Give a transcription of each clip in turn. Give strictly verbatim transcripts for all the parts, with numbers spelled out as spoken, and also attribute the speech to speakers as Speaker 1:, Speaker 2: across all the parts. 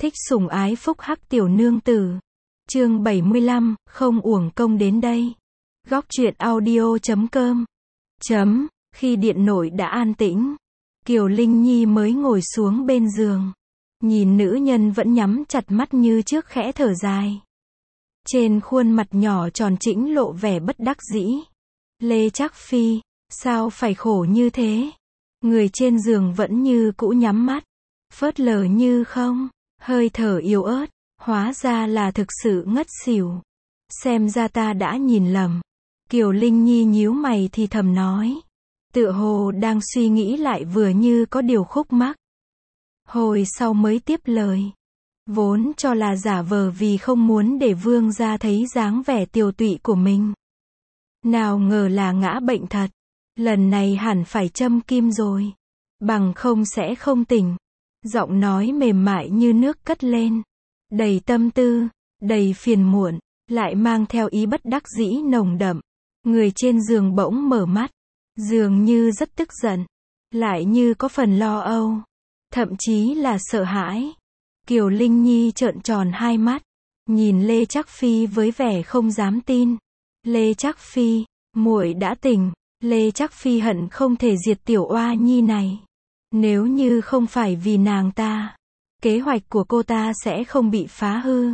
Speaker 1: Thích sủng ái phúc hắc tiểu nương tử. Chương bảy mươi lăm, không uổng công đến đây. Góc truyện audio chấm com. Chấm, khi điện nội đã an tĩnh, Kiều Linh Nhi mới ngồi xuống bên giường. Nhìn nữ nhân vẫn nhắm chặt mắt như trước khẽ thở dài. Trên khuôn mặt nhỏ tròn trĩnh lộ vẻ bất đắc dĩ. Lê Trác Phi, sao phải khổ như thế? Người trên giường vẫn như cũ nhắm mắt, phớt lờ như không, hơi thở yếu ớt, hóa ra là thực sự ngất xỉu. Xem ra ta đã nhìn lầm. Kiều Linh Nhi nhíu mày thì thầm nói. Tựa hồ đang suy nghĩ lại vừa như có điều khúc mắc. Hồi sau mới tiếp lời. Vốn cho là giả vờ vì không muốn để vương gia thấy dáng vẻ tiều tụy của mình. Nào ngờ là ngã bệnh thật. Lần này hẳn phải châm kim rồi. Bằng không sẽ không tỉnh. Giọng nói mềm mại như nước cất lên. Đầy tâm tư, đầy phiền muộn, lại mang theo ý bất đắc dĩ nồng đậm. Người trên giường bỗng mở mắt. Dường như rất tức giận. Lại như có phần lo âu. Thậm chí là sợ hãi. Kiều Linh Nhi trợn tròn hai mắt. Nhìn Lê Trác Phi với vẻ không dám tin. Lê Trác Phi, muội đã tỉnh. Lê Trác Phi hận không thể diệt tiểu oa nhi này. Nếu như không phải vì nàng ta, kế hoạch của cô ta sẽ không bị phá hư.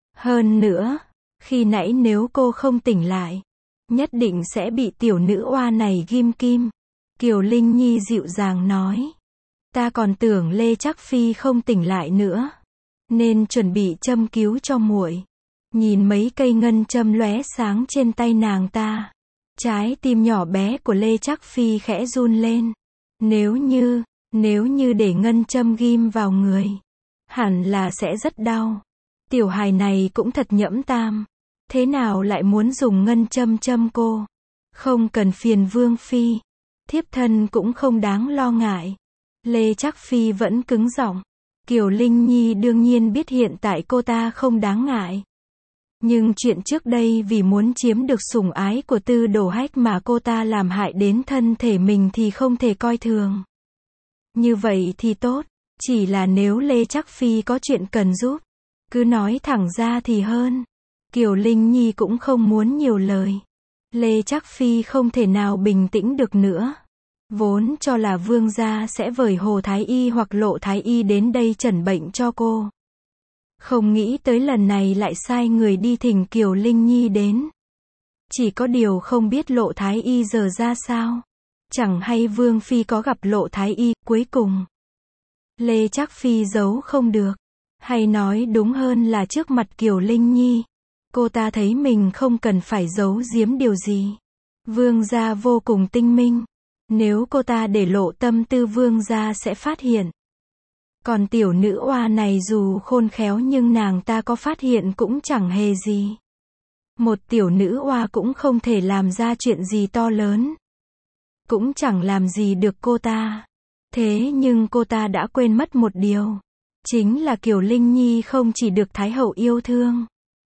Speaker 1: Hơn nữa, khi nãy nếu cô không tỉnh lại, nhất định sẽ bị tiểu nữ oa này ghim kim. Kiều Linh Nhi dịu dàng nói. Ta còn tưởng Lê Trác Phi không tỉnh lại nữa, nên chuẩn bị châm cứu cho muội. Nhìn mấy cây ngân châm lóe sáng trên tay nàng ta, trái tim nhỏ bé của Lê Trác Phi khẽ run lên. Nếu như, nếu như để ngân châm ghim vào người, hẳn là sẽ rất đau. Tiểu hài này cũng thật nhẫm tam. Thế nào lại muốn dùng ngân châm châm cô? Không cần phiền vương phi. Thiếp thân cũng không đáng lo ngại. Lê Trác Phi vẫn cứng giọng. Kiều Linh Nhi đương nhiên biết hiện tại cô ta không đáng ngại. Nhưng chuyện trước đây vì muốn chiếm được sủng ái của Tư Đồ Hách mà cô ta làm hại đến thân thể mình thì không thể coi thường. Như vậy thì tốt, chỉ là nếu Lê Trác Phi có chuyện cần giúp, cứ nói thẳng ra thì hơn. Kiều Linh Nhi cũng không muốn nhiều lời. Lê Trác Phi không thể nào bình tĩnh được nữa. Vốn cho là vương gia sẽ vời Hồ Thái Y hoặc Lộ Thái Y đến đây chẩn bệnh cho cô. Không nghĩ tới lần này lại sai người đi thỉnh Kiều Linh Nhi đến. Chỉ có điều không biết Lộ Thái Y giờ ra sao. Chẳng hay vương phi có gặp Lộ Thái Y. Cuối cùng, Lê Trác Phi giấu không được. Hay nói đúng hơn là trước mặt Kiều Linh Nhi, cô ta thấy mình không cần phải giấu giếm điều gì. Vương gia vô cùng tinh minh. Nếu cô ta để lộ tâm tư vương gia sẽ phát hiện. Còn tiểu nữ oa này dù khôn khéo nhưng nàng ta có phát hiện cũng chẳng hề gì. Một tiểu nữ oa cũng không thể làm ra chuyện gì to lớn. Cũng chẳng làm gì được cô ta. Thế nhưng cô ta đã quên mất một điều. Chính là Kiều Linh Nhi không chỉ được Thái hậu yêu thương,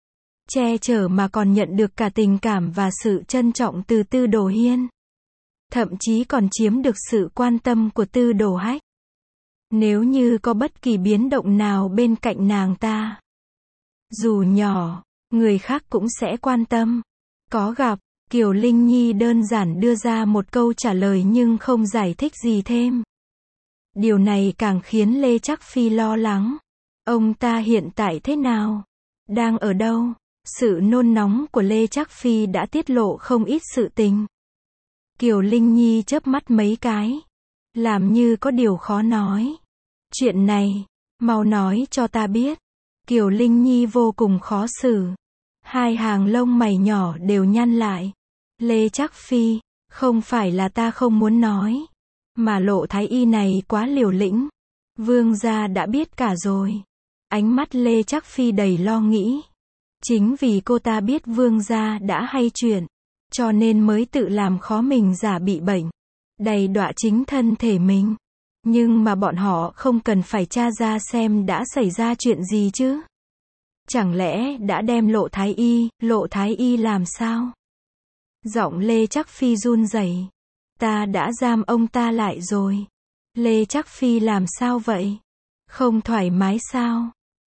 Speaker 1: che chở mà còn nhận được cả tình cảm và sự trân trọng từ Tư Đồ Hiên. Thậm chí còn chiếm được sự quan tâm của Tư Đồ Hách. Nếu như có bất kỳ biến động nào bên cạnh nàng ta, dù nhỏ, người khác cũng sẽ quan tâm. Có gặp, Kiều Linh Nhi đơn giản đưa ra một câu trả lời nhưng không giải thích gì thêm. Điều này càng khiến Lê Trác Phi lo lắng. Ông ta hiện tại thế nào? Đang ở đâu? Sự nôn nóng của Lê Trác Phi đã tiết lộ không ít sự tình. Kiều Linh Nhi chớp mắt mấy cái, làm như có điều khó nói. Chuyện này, mau nói cho ta biết. Kiều Linh Nhi vô cùng khó xử. Hai hàng lông mày nhỏ đều nhăn lại. Lê Trác Phi, không phải là ta không muốn nói, mà Lộ Thái Y này quá liều lĩnh. Vương gia đã biết cả rồi. Ánh mắt Lê Trác Phi đầy lo nghĩ. Chính vì cô ta biết vương gia đã hay chuyện, cho nên mới tự làm khó mình giả bị bệnh, đầy đọa chính thân thể mình. Nhưng mà bọn họ không cần phải tra ra xem đã xảy ra chuyện gì chứ. Chẳng lẽ đã đem Lộ Thái Y, Lộ Thái Y làm sao? Giọng Lê Trác Phi run rẩy. Ta đã giam ông ta lại rồi. Lê Trác Phi làm sao vậy? Không thoải mái sao?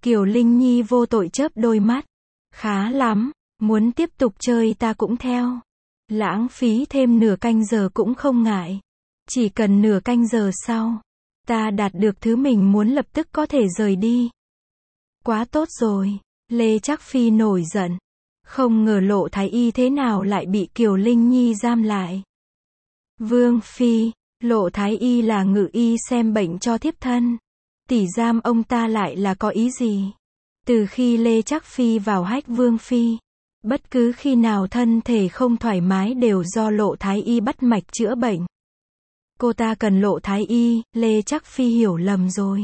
Speaker 1: Kiều Linh Nhi vô tội chớp đôi mắt. Khá lắm, muốn tiếp tục chơi ta cũng theo. Lãng phí thêm nửa canh giờ cũng không ngại. Chỉ cần nửa canh giờ sau, ta đạt được thứ mình muốn lập tức có thể rời đi. Quá tốt rồi, Lê Trác Phi nổi giận. Không ngờ Lộ Thái Y thế nào lại bị Kiều Linh Nhi giam lại. Vương Phi, Lộ Thái Y là ngự y xem bệnh cho thiếp thân. Tỷ giam ông ta lại là có ý gì? Từ khi Lê Trác Phi vào hách Vương Phi, bất cứ khi nào thân thể không thoải mái đều do Lộ Thái Y bắt mạch chữa bệnh. Cô ta cần Lộ Thái Y, Lê Trác Phi hiểu lầm rồi.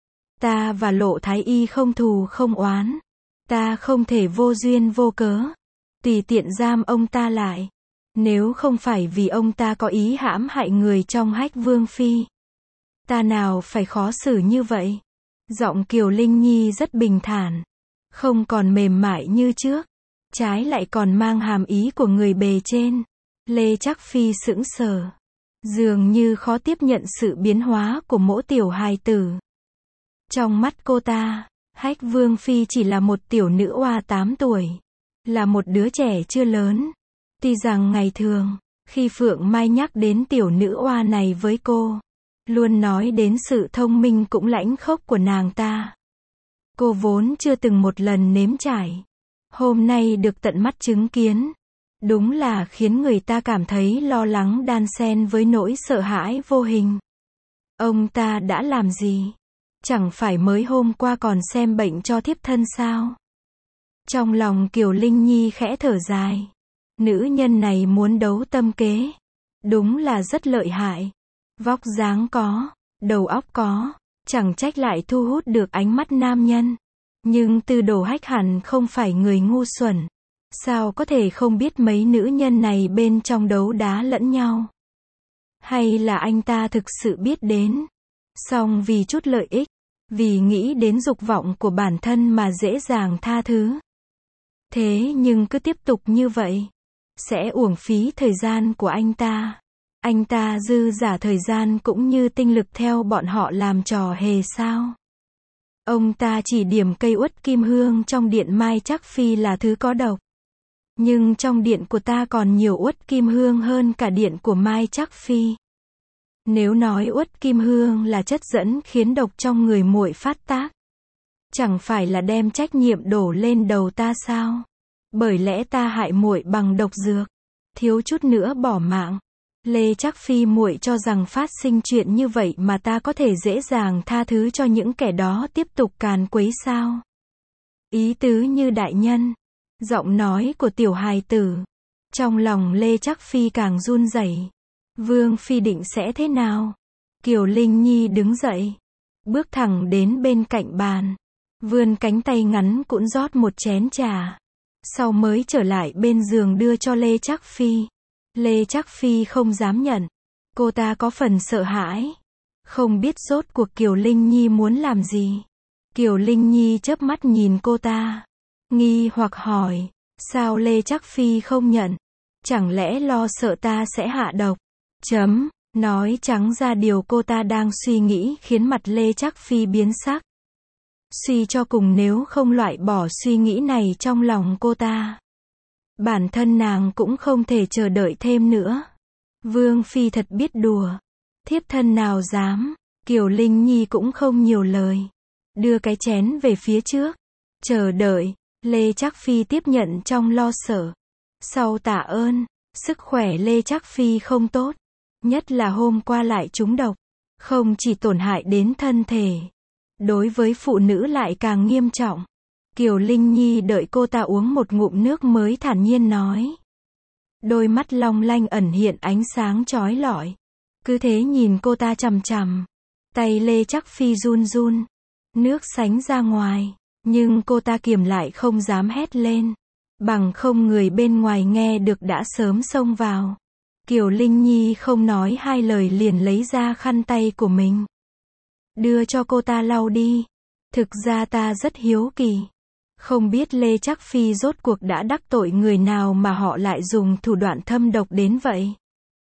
Speaker 1: Ta và Lộ Thái Y không thù không oán. Ta không thể vô duyên vô cớ tùy tiện giam ông ta lại. Nếu không phải vì ông ta có ý hãm hại người trong hách Vương Phi, ta nào phải khó xử như vậy. Giọng Kiều Linh Nhi rất bình thản, không còn mềm mại như trước, trái lại còn mang hàm ý của người bề trên. Lê Trác Phi sững sờ, dường như khó tiếp nhận sự biến hóa của mỗi tiểu hài tử. Trong mắt cô ta, hách Vương Phi chỉ là một tiểu nữ oa tám tuổi, là một đứa trẻ chưa lớn. Tuy rằng ngày thường, khi Phượng Mai nhắc đến tiểu nữ oa này với cô, luôn nói đến sự thông minh cũng lãnh khốc của nàng ta. Cô vốn chưa từng một lần nếm trải. Hôm nay được tận mắt chứng kiến, đúng là khiến người ta cảm thấy lo lắng đan xen với nỗi sợ hãi vô hình. Ông ta đã làm gì? Chẳng phải mới hôm qua còn xem bệnh cho thiếp thân sao? Trong lòng Kiều Linh Nhi khẽ thở dài. Nữ nhân này muốn đấu tâm kế. Đúng là rất lợi hại. Vóc dáng có, đầu óc có, chẳng trách lại thu hút được ánh mắt nam nhân. Nhưng Tư Đồ Hách hẳn không phải người ngu xuẩn. Sao có thể không biết mấy nữ nhân này bên trong đấu đá lẫn nhau? Hay là anh ta thực sự biết đến? Song vì chút lợi ích, vì nghĩ đến dục vọng của bản thân mà dễ dàng tha thứ. Thế nhưng cứ tiếp tục như vậy, sẽ uổng phí thời gian của anh ta. Anh ta dư giả thời gian cũng như tinh lực theo bọn họ làm trò hề sao? Ông ta chỉ điểm cây uất kim hương trong điện Mai Trác Phi là thứ có độc. Nhưng trong điện của ta còn nhiều uất kim hương hơn cả điện của Mai Trác Phi. Nếu nói uất kim hương là chất dẫn khiến độc trong người muội phát tác, chẳng phải là đem trách nhiệm đổ lên đầu ta sao? Bởi lẽ ta hại muội bằng độc dược, thiếu chút nữa bỏ mạng. Lê Trác Phi muội cho rằng phát sinh chuyện như vậy mà ta có thể dễ dàng tha thứ cho những kẻ đó tiếp tục càn quấy sao? Ý tứ như đại nhân. Giọng nói của tiểu hài tử. Trong lòng Lê Trác Phi càng run rẩy. Vương Phi định sẽ thế nào? Kiều Linh Nhi đứng dậy, bước thẳng đến bên cạnh bàn, vươn cánh tay ngắn cũng rót một chén trà. Sau mới trở lại bên giường đưa cho Lê Trác Phi. Lê Trác Phi không dám nhận. Cô ta có phần sợ hãi. Không biết rốt cuộc Kiều Linh Nhi muốn làm gì. Kiều Linh Nhi chớp mắt nhìn cô ta, nghi hoặc hỏi, sao Lê Trác Phi không nhận? Chẳng lẽ lo sợ ta sẽ hạ độc? Chấm, nói trắng ra điều cô ta đang suy nghĩ khiến mặt Lê Trác Phi biến sắc. Suy cho cùng nếu không loại bỏ suy nghĩ này trong lòng cô ta, bản thân nàng cũng không thể chờ đợi thêm nữa. Vương Phi thật biết đùa. Thiếp thân nào dám. Kiều Linh Nhi cũng không nhiều lời, đưa cái chén về phía trước, chờ đợi. Lê Trác Phi tiếp nhận trong lo sợ. Sau tạ ơn, sức khỏe Lê Trác Phi không tốt, nhất là hôm qua lại trúng độc, không chỉ tổn hại đến thân thể, đối với phụ nữ lại càng nghiêm trọng. Kiều Linh Nhi đợi cô ta uống một ngụm nước mới thản nhiên nói. Đôi mắt long lanh ẩn hiện ánh sáng chói lọi. Cứ thế nhìn cô ta chằm chằm. Tay Lê Trác Phi run run. Nước sánh ra ngoài. Nhưng cô ta kiềm lại không dám hét lên. Bằng không người bên ngoài nghe được đã sớm xông vào. Kiều Linh Nhi không nói hai lời liền lấy ra khăn tay của mình. Đưa cho cô ta lau đi. Thực ra ta rất hiếu kỳ. Không biết Lê Trác Phi rốt cuộc đã đắc tội người nào mà họ lại dùng thủ đoạn thâm độc đến vậy.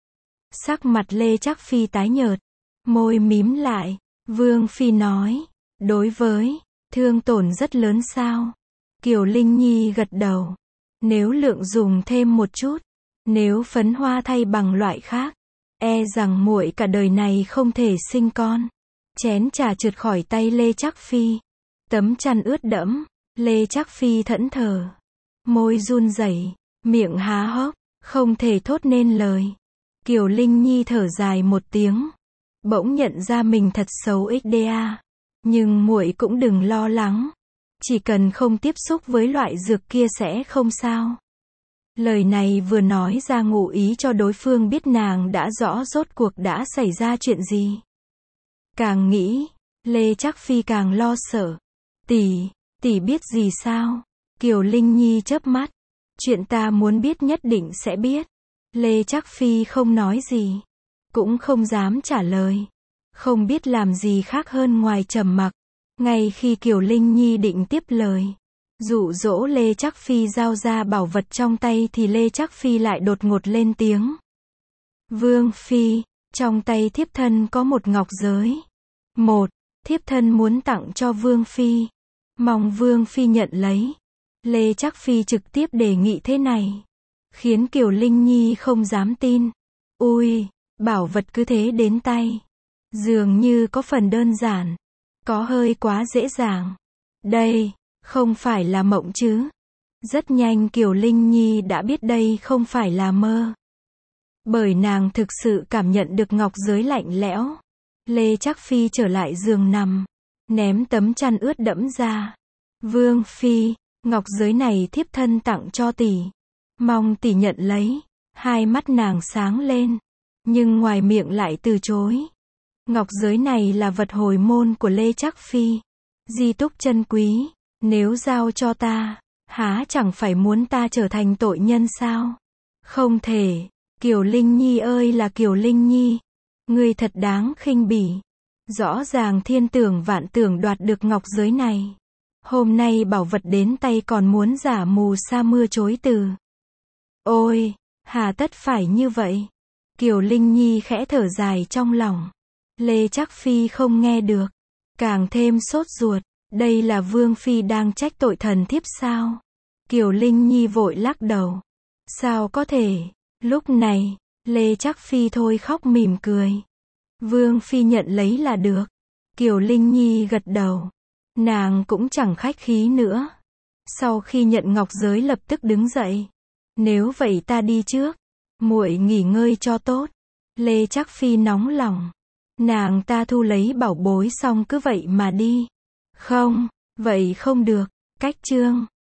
Speaker 1: Sắc mặt Lê Trác Phi tái nhợt, môi mím lại. Vương Phi nói, đối với Thương tổn rất lớn sao? Kiều Linh Nhi gật đầu. Nếu lượng dùng thêm một chút, nếu phấn hoa thay bằng loại khác, e rằng muội cả đời này không thể sinh con. Chén trà trượt khỏi tay Lê Trác Phi. Tấm chăn ướt đẫm, Lê Trác Phi thẫn thờ. Môi run rẩy, miệng há hốc, không thể thốt nên lời. Kiều Linh Nhi thở dài một tiếng. Bỗng nhận ra mình thật xấu ích đa. Nhưng muội cũng đừng lo lắng. Chỉ cần không tiếp xúc với loại dược kia sẽ không sao. Lời này vừa nói ra ngụ ý cho đối phương biết nàng đã rõ rốt cuộc đã xảy ra chuyện gì. Càng nghĩ, Lê Trác Phi càng lo sợ. Tỷ, tỷ biết gì sao? Kiều Linh Nhi chớp mắt. Chuyện ta muốn biết nhất định sẽ biết. Lê Trác Phi không nói gì. Cũng không dám trả lời. Không biết làm gì khác hơn ngoài trầm mặc. Ngay khi Kiều Linh Nhi định tiếp lời, dụ dỗ Lê Trác Phi giao ra bảo vật trong tay thì Lê Trác Phi lại đột ngột lên tiếng. Vương Phi, trong tay thiếp thân có một ngọc giới. Một, thiếp thân muốn tặng cho Vương Phi. Mong Vương Phi nhận lấy. Lê Trác Phi trực tiếp đề nghị thế này. Khiến Kiều Linh Nhi không dám tin. Ui, bảo vật cứ thế đến tay. Dường như có phần đơn giản. Có hơi quá dễ dàng. Đây, không phải là mộng chứ. Rất nhanh Kiều Linh Nhi đã biết đây không phải là mơ. Bởi nàng thực sự cảm nhận được ngọc giới lạnh lẽo. Lê Trác Phi trở lại giường nằm. Ném tấm chăn ướt đẫm ra. Vương Phi, ngọc giới này thiếp thân tặng cho tỷ. Mong tỷ nhận lấy. Hai mắt nàng sáng lên. Nhưng ngoài miệng lại từ chối. Ngọc giới này là vật hồi môn của Lê Trác Phi. Di túc chân quý. Nếu giao cho ta, há chẳng phải muốn ta trở thành tội nhân sao? Không thể. Kiều Linh Nhi ơi là Kiều Linh Nhi. Ngươi thật đáng khinh bỉ. Rõ ràng thiên tưởng vạn tưởng đoạt được ngọc giới này. Hôm nay bảo vật đến tay còn muốn giả mù sa mưa chối từ. Ôi, hà tất phải như vậy? Kiều Linh Nhi khẽ thở dài trong lòng. Lê Trác Phi không nghe được. Càng thêm sốt ruột. Đây là Vương Phi đang trách tội thần thiếp sao? Kiều Linh Nhi vội lắc đầu. Sao có thể? Lúc này, Lê Trác Phi thôi khóc mỉm cười. Vương Phi nhận lấy là được. Kiều Linh Nhi gật đầu. Nàng cũng chẳng khách khí nữa. Sau khi nhận ngọc giới lập tức đứng dậy. Nếu vậy ta đi trước. Muội nghỉ ngơi cho tốt. Lê Trác Phi nóng lòng. Nàng ta thu lấy bảo bối xong cứ vậy mà đi. Không, vậy không được. Cách chương